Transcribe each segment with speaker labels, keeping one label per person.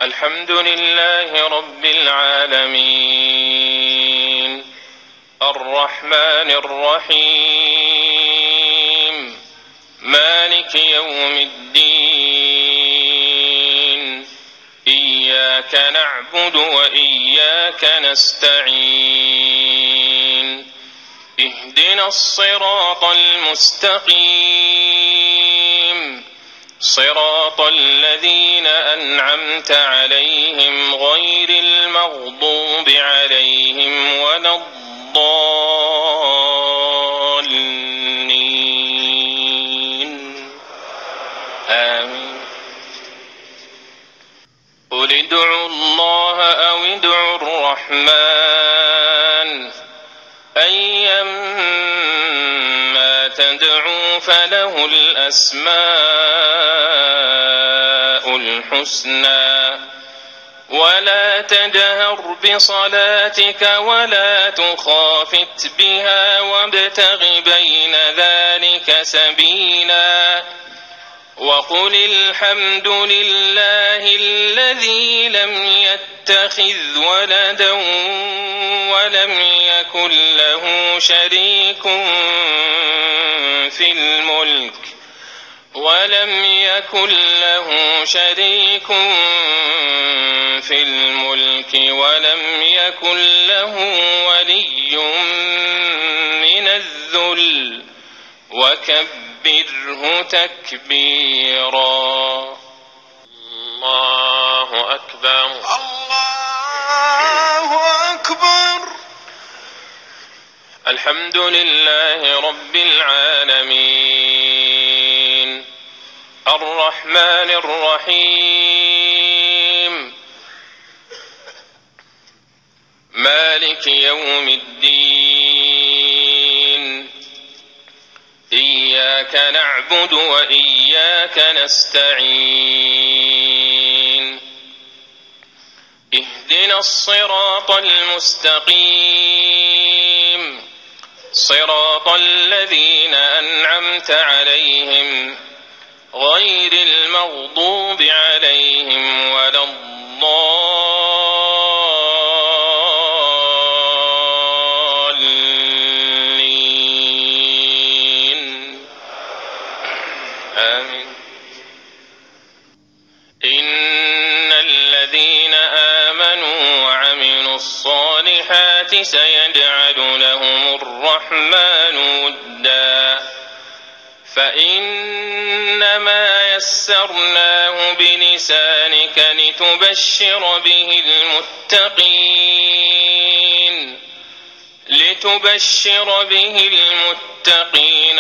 Speaker 1: الحمد لله رب العالمين الرحمن الرحيم مالك يوم الدين إياك نعبد وإياك نستعين اهدنا الصراط المستقيم صراط الذين أنعمت عليهم غير المغضوب عليهم ولا الضالين آمين. قل ادعوا الله أو ادعوا الرحمن أيما تدعوا فله الأسماء الحسنى ولا تجهر بصلاتك ولا تخافت بها وابتغ بين ذلك سبيلا وقل الحمد لله الذي لم يتخذ ولدا ولم يكن له شريك في الملك ولم يكن له ولي من الذل وكبره تكبيرا. الله أكبر.
Speaker 2: الله أكبر.
Speaker 1: الحمد لله رب العالمين الرحمن الرحيم مالك يوم الدين إياك نعبد وإياك نستعين اهدنا الصراط المستقيم صراط الذين أنعمت عليهم غير المغضوب عليهم ولا الضالين آمين. إن الذين آمنوا وعملوا الصالحات سيجعل لهم الرحمن ودا فإنما يسرناه بلسانك لتبشر به المتقين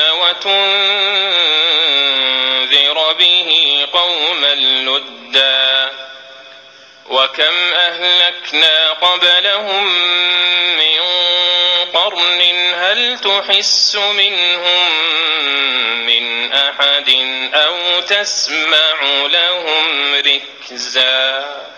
Speaker 1: وتنذر به قوما لدا وكم أهلكنا قبلهم من قرن هل تحس منهم من أحد أو تسمع لهم ركزا.